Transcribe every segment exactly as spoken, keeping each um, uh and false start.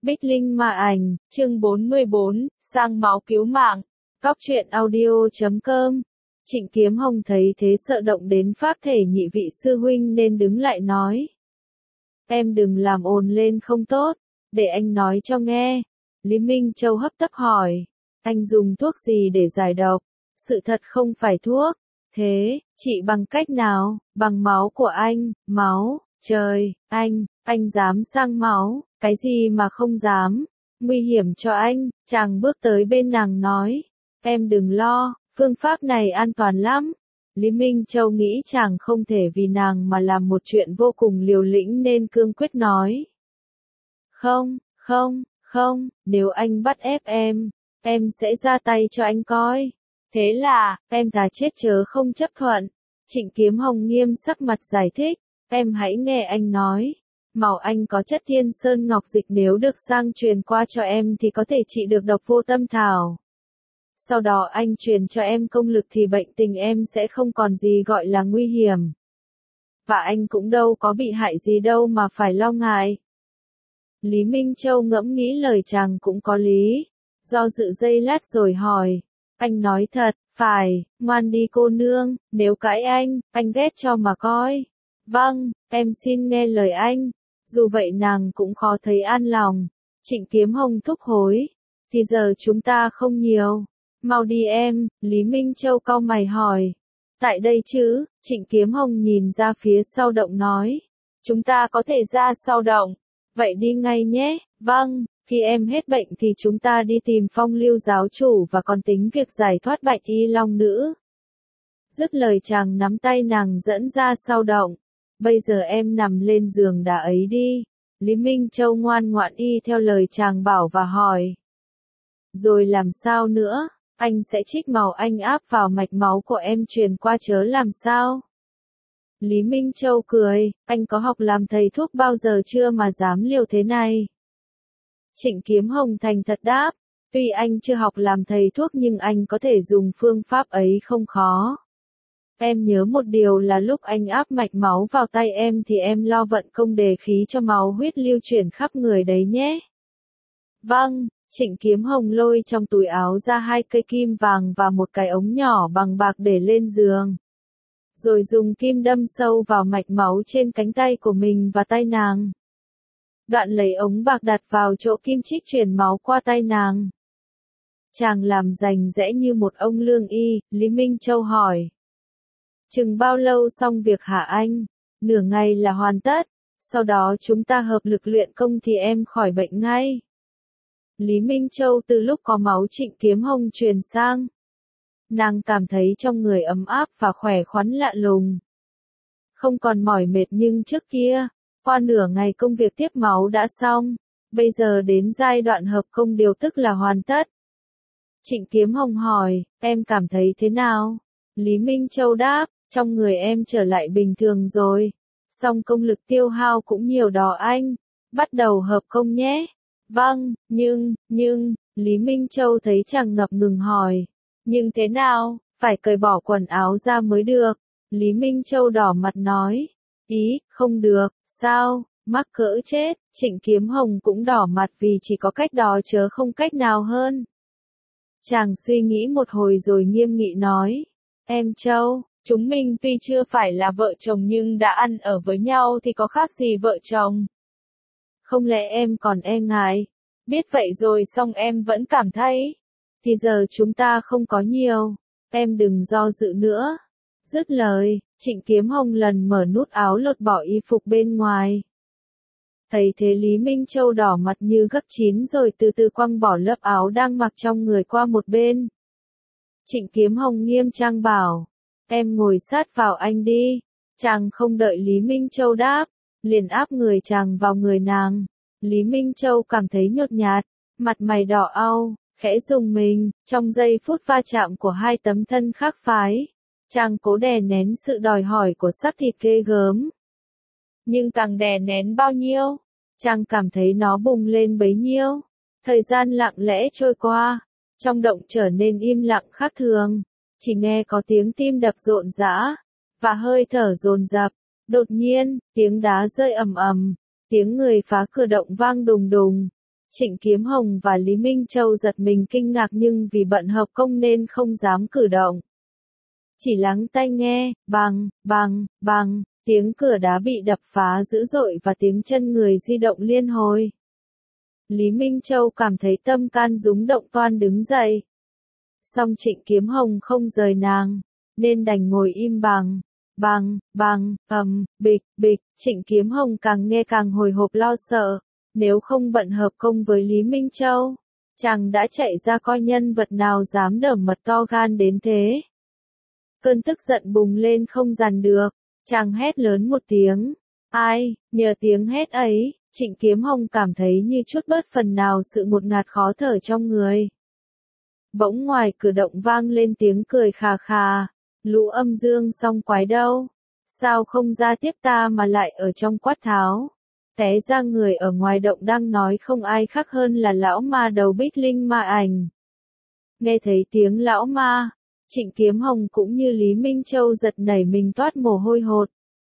Bích Linh Ma Ảnh, chương bốn mươi bốn, sang máu cứu mạng. Góc truyện audio chấm com. Trịnh Kiếm Hồng thấy thế sợ động đến pháp thể nhị vị sư huynh nên đứng lại nói. Em đừng làm ồn lên không tốt, để anh nói cho nghe. Lý Minh Châu hấp tấp hỏi. Anh dùng thuốc gì để giải độc? Sự thật không phải thuốc. Thế, trị bằng cách nào? Bằng máu của anh, máu, trời, anh, anh dám sang máu, cái gì mà không dám, nguy hiểm cho anh, chàng bước tới bên nàng nói, em đừng lo, phương pháp này an toàn lắm. Lý Minh Châu nghĩ chàng không thể vì nàng mà làm một chuyện vô cùng liều lĩnh nên cương quyết nói. Không, không, không, nếu anh bắt ép em, em sẽ ra tay cho anh coi. Thế là, em thà chết chớ không chấp thuận. Trịnh Kiếm Hồng nghiêm sắc mặt giải thích, em hãy nghe anh nói. Màu anh có chất thiên sơn ngọc dịch nếu được sang truyền qua cho em thì có thể trị được độc vô tâm thảo. Sau đó anh truyền cho em công lực thì bệnh tình em sẽ không còn gì gọi là nguy hiểm. Và anh cũng đâu có bị hại gì đâu mà phải lo ngại. Lý Minh Châu ngẫm nghĩ lời chàng cũng có lý. Do dự giây lát rồi hỏi. Anh nói thật, phải, ngoan đi cô nương, nếu cãi anh, anh ghét cho mà coi. Vâng, em xin nghe lời anh. Dù vậy nàng cũng khó thấy an lòng. Trịnh Kiếm Hồng thúc hối. Thì giờ chúng ta không nhiều. Mau đi em, Lý Minh Châu cau mày hỏi. Tại đây chứ, Trịnh Kiếm Hồng nhìn ra phía sau động nói. Chúng ta có thể ra sau động. Vậy đi ngay nhé, vâng. Khi em hết bệnh thì chúng ta đi tìm Phong Lưu giáo chủ và còn tính việc giải thoát Bạch Y Long nữ. Dứt lời chàng nắm tay nàng dẫn ra sau động. Bây giờ em nằm lên giường đá ấy đi. Lý Minh Châu ngoan ngoãn y theo lời chàng bảo và hỏi. Rồi làm sao nữa, anh sẽ trích màu anh áp vào mạch máu của em truyền qua chớ làm sao? Lý Minh Châu cười, anh có học làm thầy thuốc bao giờ chưa mà dám liều thế này? Trịnh Kiếm Hồng thành thật đáp, tuy anh chưa học làm thầy thuốc nhưng anh có thể dùng phương pháp ấy không khó. Em nhớ một điều là lúc anh áp mạch máu vào tay em thì em lo vận công đề khí cho máu huyết lưu chuyển khắp người đấy nhé. Vâng, Trịnh Kiếm Hồng lôi trong túi áo ra hai cây kim vàng và một cái ống nhỏ bằng bạc để lên giường. Rồi dùng kim đâm sâu vào mạch máu trên cánh tay của mình và tay nàng. Đoạn lấy ống bạc đặt vào chỗ kim chích truyền máu qua tay nàng. Chàng làm rành rẽ như một ông lương y, Lý Minh Châu hỏi. Chừng bao lâu xong việc hả anh? Nửa ngày là hoàn tất, sau đó chúng ta hợp lực luyện công thì em khỏi bệnh ngay. Lý Minh Châu từ lúc có máu Trịnh Kiếm Hồng truyền sang. Nàng cảm thấy trong người ấm áp và khỏe khoắn lạ lùng. Không còn mỏi mệt nhưng trước kia. Qua nửa ngày công việc tiếp máu đã xong, bây giờ đến giai đoạn hợp công điều tức là hoàn tất. Trịnh Kiếm Hồng hỏi, em cảm thấy thế nào? Lý Minh Châu đáp, trong người em trở lại bình thường rồi. Song công lực tiêu hao cũng nhiều đó anh. Bắt đầu hợp công nhé. Vâng, nhưng, nhưng, Lý Minh Châu thấy chàng ngập ngừng hỏi. Nhưng thế nào, phải cởi bỏ quần áo ra mới được. Lý Minh Châu đỏ mặt nói. Ý, không được. Sao, mắc cỡ chết, Trịnh Kiếm Hồng cũng đỏ mặt vì chỉ có cách đó chớ không cách nào hơn. Chàng suy nghĩ một hồi rồi nghiêm nghị nói, em Châu, chúng mình tuy chưa phải là vợ chồng nhưng đã ăn ở với nhau thì có khác gì vợ chồng. Không lẽ em còn e ngại, biết vậy rồi xong em vẫn cảm thấy, thì giờ chúng ta không có nhiều, em đừng do dự nữa. Dứt lời, Trịnh Kiếm Hồng lần mở nút áo lột bỏ y phục bên ngoài. Thấy thế Lý Minh Châu đỏ mặt như gấp chín rồi từ từ quăng bỏ lớp áo đang mặc trong người qua một bên. Trịnh Kiếm Hồng nghiêm trang bảo, em ngồi sát vào anh đi. Chàng không đợi Lý Minh Châu đáp, liền áp người chàng vào người nàng. Lý Minh Châu cảm thấy nhột nhạt, mặt mày đỏ au, khẽ rùng mình, trong giây phút va chạm của hai tấm thân khác phái. Chàng cố đè nén sự đòi hỏi của xác thịt ghê gớm. Nhưng càng đè nén bao nhiêu, chàng cảm thấy nó bùng lên bấy nhiêu. Thời gian lặng lẽ trôi qua, trong động trở nên im lặng khác thường. Chỉ nghe có tiếng tim đập rộn rã, và hơi thở dồn dập. Đột nhiên, tiếng đá rơi ầm ầm, tiếng người phá cửa động vang đùng đùng. Trịnh Kiếm Hồng và Lý Minh Châu giật mình kinh ngạc nhưng vì bận hợp công nên không dám cử động. Chỉ lắng tai nghe, bang, bang, bang, tiếng cửa đá bị đập phá dữ dội và tiếng chân người di động liên hồi. Lý Minh Châu cảm thấy tâm can rúng động toan đứng dậy. Song Trịnh Kiếm Hồng không rời nàng, nên đành ngồi im bàng. Bang, bang, ầm, bịch, bịch, Trịnh Kiếm Hồng càng nghe càng hồi hộp lo sợ. Nếu không bận hợp công với Lý Minh Châu, chàng đã chạy ra coi nhân vật nào dám đở mật to gan đến thế. Cơn tức giận bùng lên không dằn được, chàng hét lớn một tiếng. Ai, nhờ tiếng hét ấy, Trịnh Kiếm Hồng cảm thấy như chút bớt phần nào sự ngột ngạt khó thở trong người. Bỗng ngoài cửa động vang lên tiếng cười khà khà. Lũ âm dương song quái đâu? Sao không ra tiếp ta mà lại ở trong quát tháo? Té ra người ở ngoài động đang nói không ai khác hơn là lão ma đầu Bích Linh Ma Ảnh. Nghe thấy tiếng lão ma, Trịnh Kiếm Hồng cũng như Lý Minh Châu giật nảy mình toát mồ hôi hột.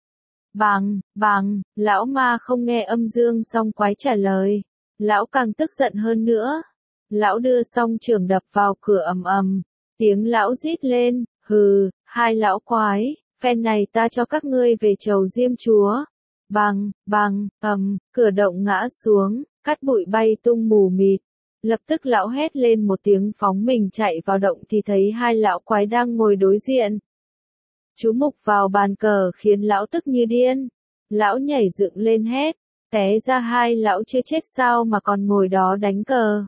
Bàng, bàng, lão ma không nghe âm dương song quái trả lời. Lão càng tức giận hơn nữa. Lão đưa song trường đập vào cửa ầm ầm. Tiếng lão rít lên, hừ, hai lão quái, phen này ta cho các ngươi về chầu Diêm Chúa. Bang, bang, ầm, cửa động ngã xuống, cát bụi bay tung mù mịt. Lập tức lão hét lên một tiếng phóng mình chạy vào động thì thấy hai lão quái đang ngồi đối diện. Chú mục vào bàn cờ khiến lão tức như điên. Lão nhảy dựng lên hét, té ra hai lão chưa chết sao mà còn ngồi đó đánh cờ.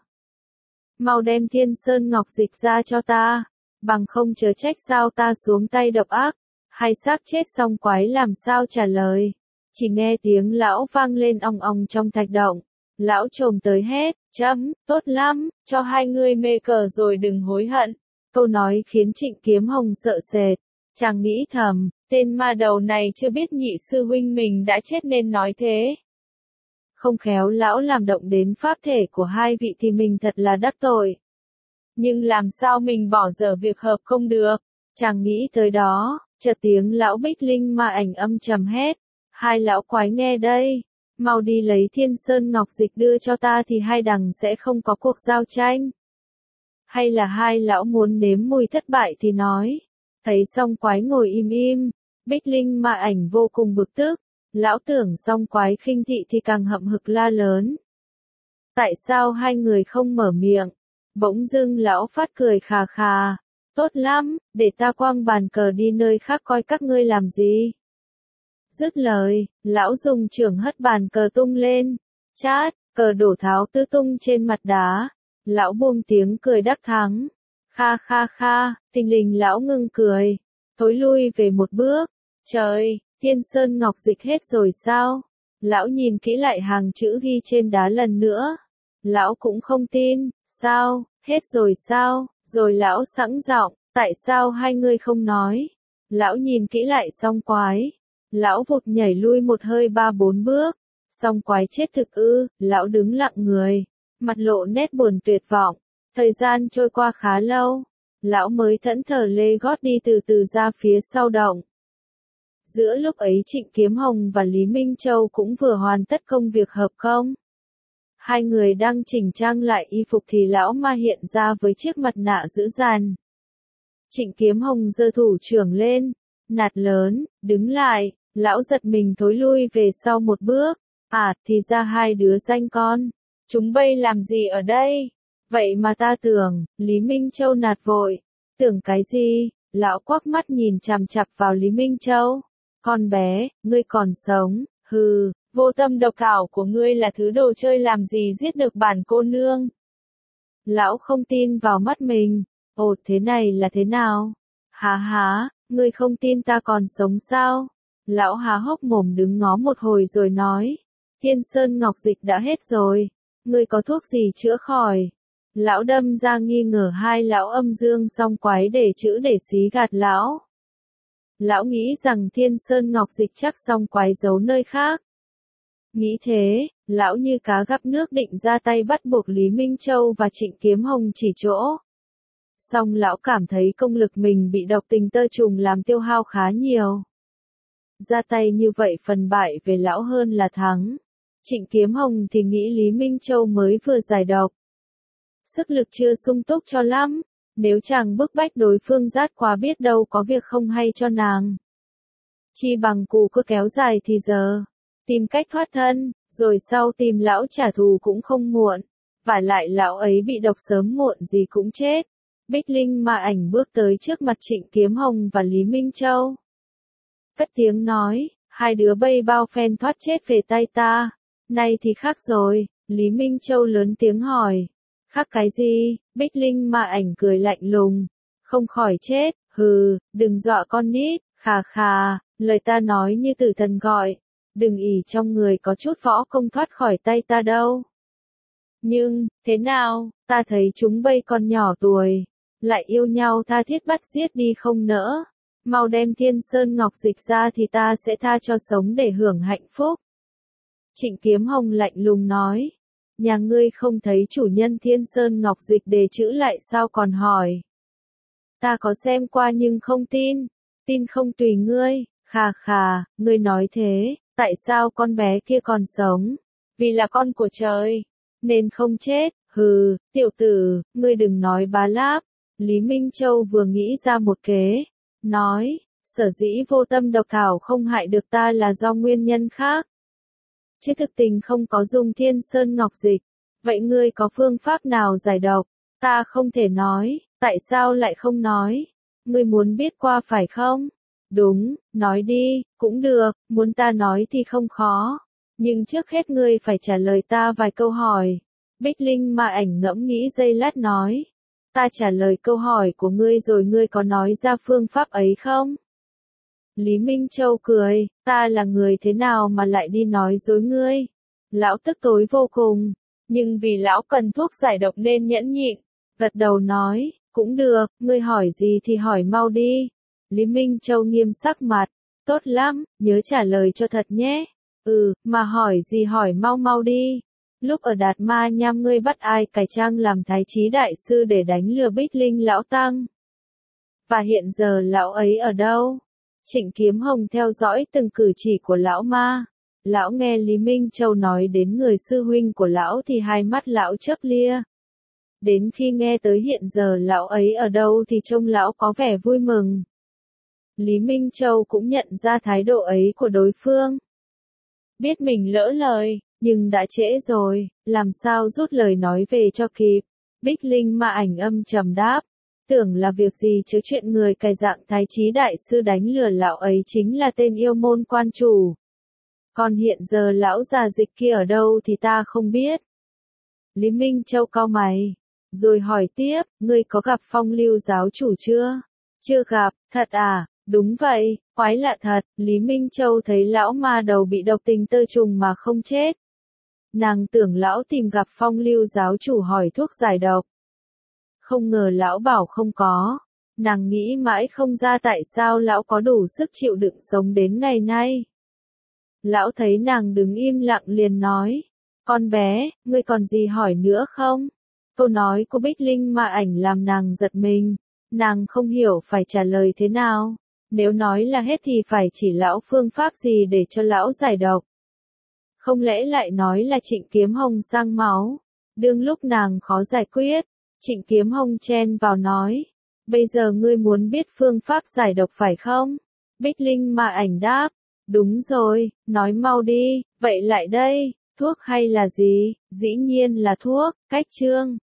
Mau đem Thiên Sơn Ngọc Dịch ra cho ta, bằng không chớ trách sao ta xuống tay độc ác. Hai xác chết song quái làm sao trả lời. Chỉ nghe tiếng lão vang lên ong ong trong thạch động. Lão trồm tới hét, chấm, tốt lắm, cho hai ngươi mê cờ rồi đừng hối hận. Câu nói khiến Trịnh Kiếm Hồng sợ sệt. Chàng nghĩ thầm, tên ma đầu này chưa biết nhị sư huynh mình đã chết nên nói thế. Không khéo lão làm động đến pháp thể của hai vị thì mình thật là đắc tội. Nhưng làm sao mình bỏ dở việc hợp công được? Chàng nghĩ tới đó, chợt tiếng lão Bích Linh Ma Ảnh âm trầm hét. Hai lão quái nghe đây, mau đi lấy Thiên Sơn Ngọc Dịch đưa cho ta thì hai đằng sẽ không có cuộc giao tranh. Hay là hai lão muốn nếm mùi thất bại thì nói. Thấy song quái ngồi im im, Bích Linh Ma Ảnh vô cùng bực tức. Lão tưởng song quái khinh thị thì càng hậm hực la lớn. Tại sao hai người không mở miệng? Bỗng dưng lão phát cười khà khà. Tốt lắm, để ta quăng bàn cờ đi nơi khác coi các ngươi làm gì. Dứt lời, lão dùng chưởng hất bàn cờ tung lên. Chát, cờ đổ tháo tứ tung trên mặt đá. Lão buông tiếng cười đắc thắng. Kha kha kha, thình lình lão ngưng cười. Thối lui về một bước. Trời, Thiên Sơn Ngọc Dịch hết rồi sao? Lão nhìn kỹ lại hàng chữ ghi trên đá lần nữa. Lão cũng không tin. Sao, hết rồi sao? Rồi lão sẵn giọng, tại sao hai người không nói? Lão nhìn kỹ lại song quái. Lão vụt nhảy lui một hơi ba bốn bước. Song quái chết thực ư, lão đứng lặng người. Mặt lộ nét buồn tuyệt vọng. Thời gian trôi qua khá lâu. Lão mới thẫn thờ lê gót đi từ từ ra phía sau động. Giữa lúc ấy Trịnh Kiếm Hồng và Lý Minh Châu cũng vừa hoàn tất công việc hợp công. Hai người đang chỉnh trang lại y phục thì lão ma hiện ra với chiếc mặt nạ dữ dằn. Trịnh Kiếm Hồng giơ thủ trưởng lên, nạt lớn, đứng lại, lão giật mình thối lui về sau một bước. À, thì ra hai đứa danh con, chúng bay làm gì ở đây? Vậy mà ta tưởng, Lý Minh Châu nạt vội. Tưởng cái gì? Lão quắc mắt nhìn chằm chằm vào Lý Minh Châu. Con bé, ngươi còn sống, hừ, vô tâm độc thảo của ngươi là thứ đồ chơi làm gì giết được bản cô nương. Lão không tin vào mắt mình, ồ thế này là thế nào? Há há, ngươi không tin ta còn sống sao? Lão há hốc mồm đứng ngó một hồi rồi nói, Thiên Sơn Ngọc Dịch đã hết rồi, ngươi có thuốc gì chữa khỏi? Lão đâm ra nghi ngờ hai lão âm dương song quái để chữ để xí gạt lão. Lão nghĩ rằng Thiên Sơn Ngọc Dịch chắc song quái giấu nơi khác. Nghĩ thế, lão như cá gặp nước định ra tay bắt buộc Lý Minh Châu và Trịnh Kiếm Hồng chỉ chỗ. Song lão cảm thấy công lực mình bị độc tình tơ trùng làm tiêu hao khá nhiều. Ra tay như vậy phần bại về lão hơn là thắng. Trịnh Kiếm Hồng thì nghĩ Lý Minh Châu mới vừa giải độc. Sức lực chưa sung túc cho lắm, nếu chàng bức bách đối phương rát quá biết đâu có việc không hay cho nàng. Chi bằng cụ cứ kéo dài thì giờ, tìm cách thoát thân, rồi sau tìm lão trả thù cũng không muộn. Vả lại lão ấy bị độc sớm muộn gì cũng chết. Bích Linh Ma Ảnh bước tới trước mặt Trịnh Kiếm Hồng và Lý Minh Châu. Cất tiếng nói, hai đứa bây bao phen thoát chết về tay ta. Nay thì khác rồi, Lý Minh Châu lớn tiếng hỏi. Khác cái gì? Bích Linh Ma Ảnh cười lạnh lùng. Không khỏi chết, hừ, đừng dọa con nít, khà khà, lời ta nói như tử thần gọi. Đừng ỷ trong người có chút võ công thoát khỏi tay ta đâu. Nhưng, thế nào, ta thấy chúng bây còn nhỏ tuổi, lại yêu nhau tha thiết bắt giết đi không nỡ. Mau đem Thiên Sơn Ngọc Dịch ra thì ta sẽ tha cho sống để hưởng hạnh phúc. Trịnh Kiếm Hồng lạnh lùng nói. Nhà ngươi không thấy chủ nhân Thiên Sơn Ngọc Dịch đề chữ lại sao còn hỏi. Ta có xem qua nhưng không tin. Tin không tùy ngươi, khà khà, ngươi nói thế, tại sao con bé kia còn sống? Vì là con của trời, nên không chết, hừ, tiểu tử, ngươi đừng nói bá láp. Lý Minh Châu vừa nghĩ ra một kế, nói, sở dĩ vô tâm độc thảo không hại được ta là do nguyên nhân khác. Chứ thực tình không có dùng Thiên Sơn Ngọc Dịch. Vậy ngươi có phương pháp nào giải độc? Ta không thể nói, tại sao lại không nói? Ngươi muốn biết qua phải không? Đúng, nói đi, cũng được, muốn ta nói thì không khó. Nhưng trước hết ngươi phải trả lời ta vài câu hỏi. Bích Linh Ma Ảnh ngẫm nghĩ giây lát nói. Ta trả lời câu hỏi của ngươi rồi ngươi có nói ra phương pháp ấy không? Lý Minh Châu cười, ta là người thế nào mà lại đi nói dối ngươi? Lão tức tối vô cùng, nhưng vì lão cần thuốc giải độc nên nhẫn nhịn, gật đầu nói, cũng được, ngươi hỏi gì thì hỏi mau đi. Lý Minh Châu nghiêm sắc mặt, tốt lắm, nhớ trả lời cho thật nhé. Ừ, mà hỏi gì hỏi mau mau đi. Lúc ở Đạt Ma Nham ngươi bắt ai cải trang làm Thái Chí Đại Sư để đánh lừa Bích Linh Lão Tăng? Và hiện giờ lão ấy ở đâu? Trịnh Kiếm Hồng theo dõi từng cử chỉ của lão ma. Lão nghe Lý Minh Châu nói đến người sư huynh của lão thì hai mắt lão chớp lia. Đến khi nghe tới hiện giờ lão ấy ở đâu thì trông lão có vẻ vui mừng. Lý Minh Châu cũng nhận ra thái độ ấy của đối phương. Biết mình lỡ lời, nhưng đã trễ rồi, làm sao rút lời nói về cho kịp. Bích Linh Ma Ảnh âm trầm đáp. Tưởng là việc gì chứ chuyện người cài dạng Thái Chí Đại Sư đánh lừa lão ấy chính là tên yêu môn quan chủ. Còn hiện giờ lão già dịch kia ở đâu thì ta không biết. Lý Minh Châu cau mày, rồi hỏi tiếp, ngươi có gặp Phong Lưu giáo chủ chưa? Chưa gặp, thật à? Đúng vậy, quái lạ thật. Lý Minh Châu thấy lão ma đầu bị độc tình tơ trùng mà không chết. Nàng tưởng lão tìm gặp Phong Lưu giáo chủ hỏi thuốc giải độc. Không ngờ lão bảo không có. Nàng nghĩ mãi không ra tại sao lão có đủ sức chịu đựng sống đến ngày nay. Lão thấy nàng đứng im lặng liền nói. Con bé, ngươi còn gì hỏi nữa không? Câu nói của Bích Linh Ma Ảnh làm nàng giật mình. Nàng không hiểu phải trả lời thế nào. Nếu nói là hết thì phải chỉ lão phương pháp gì để cho lão giải độc. Không lẽ lại nói là Trịnh Kiếm Hồng sang máu. Đương lúc nàng khó giải quyết. Trịnh Kiếm Hồng chen vào nói. Bây giờ ngươi muốn biết phương pháp giải độc phải không? Bích Linh Ma Ảnh đáp. Đúng rồi, nói mau đi, vậy lại đây, thuốc hay là gì? Dĩ nhiên là thuốc, cách chương.